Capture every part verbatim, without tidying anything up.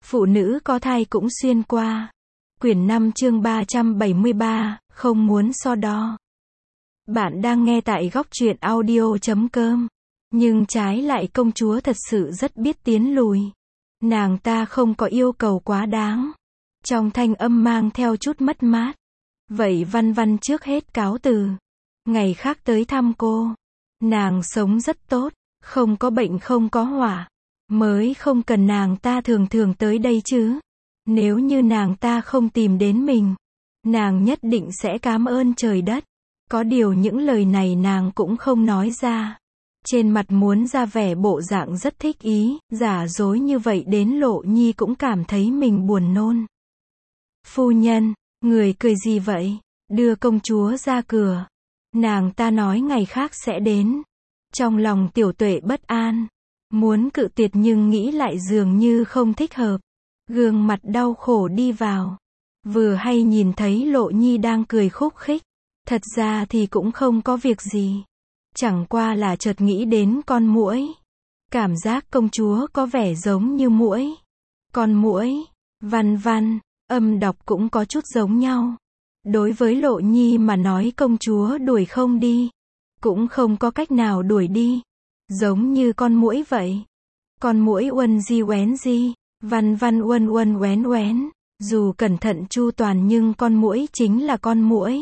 Phụ nữ có thai cũng xuyên qua. Quyển năm chương ba trăm bảy mươi ba, không muốn so đo. Bạn đang nghe tại góc truyện audio chấm com. Nhưng trái lại công chúa thật sự rất biết tiến lùi. Nàng ta không có yêu cầu quá đáng. Trong thanh âm mang theo chút mất mát. Vậy Văn Văn trước hết cáo từ. Ngày khác tới thăm cô. Nàng sống rất tốt, không có bệnh không có họa. Mới không cần nàng ta thường thường tới đây chứ. Nếu như nàng ta không tìm đến mình, nàng nhất định sẽ cảm ơn trời đất. Có điều những lời này nàng cũng không nói ra. Trên mặt muốn ra vẻ bộ dạng rất thích ý, giả dối như vậy đến Lộ Nhi cũng cảm thấy mình buồn nôn. Phu nhân, người cười gì vậy? Đưa công chúa ra cửa. Nàng ta nói ngày khác sẽ đến. Trong lòng Tiểu Tuệ bất an. Muốn cự tuyệt nhưng nghĩ lại dường như không thích hợp. Gương mặt đau khổ đi vào. Vừa hay nhìn thấy Lộ Nhi đang cười khúc khích. Thật ra thì cũng không có việc gì. Chẳng qua là chợt nghĩ đến con muỗi. Cảm giác công chúa có vẻ giống như muỗi. Con muỗi, Văn Văn, âm đọc cũng có chút giống nhau. Đối với Lộ Nhi mà nói công chúa đuổi không đi. Cũng không có cách nào đuổi đi. Giống như con muỗi vậy. Con muỗi uân di oén di, Văn Văn uân uân oén oén. Dù cẩn thận chu toàn nhưng con muỗi chính là con muỗi.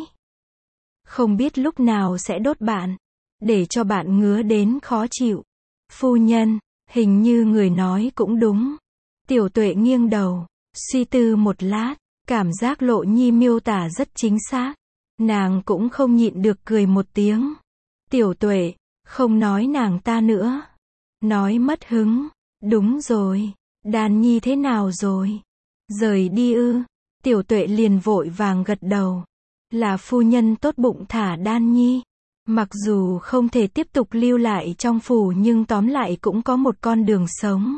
Không biết lúc nào sẽ đốt bạn. Để cho bạn ngứa đến khó chịu. Phu nhân, hình như người nói cũng đúng. Tiểu Tuệ nghiêng đầu, suy tư một lát. Cảm giác Lộ Nhi miêu tả rất chính xác. Nàng cũng không nhịn được cười một tiếng. Tiểu Tuệ, không nói nàng ta nữa. Nói mất hứng. Đúng rồi. Đan Nhi thế nào rồi? Rời đi ư? Tiểu Tuệ liền vội vàng gật đầu. Là phu nhân tốt bụng thả Đan Nhi. Mặc dù không thể tiếp tục lưu lại trong phủ nhưng tóm lại cũng có một con đường sống.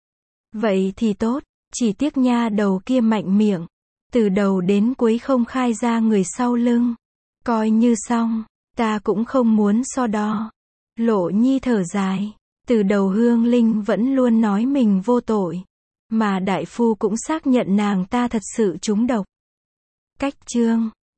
Vậy thì tốt. Chỉ tiếc nha đầu kia mạnh miệng. Từ đầu đến cuối không khai ra người sau lưng. Coi như xong. Ta cũng không muốn so đo. Lộ Nhi thở dài. Từ đầu Hương Linh vẫn luôn nói mình vô tội. Mà đại phu cũng xác nhận nàng ta thật sự trúng độc. Cách chương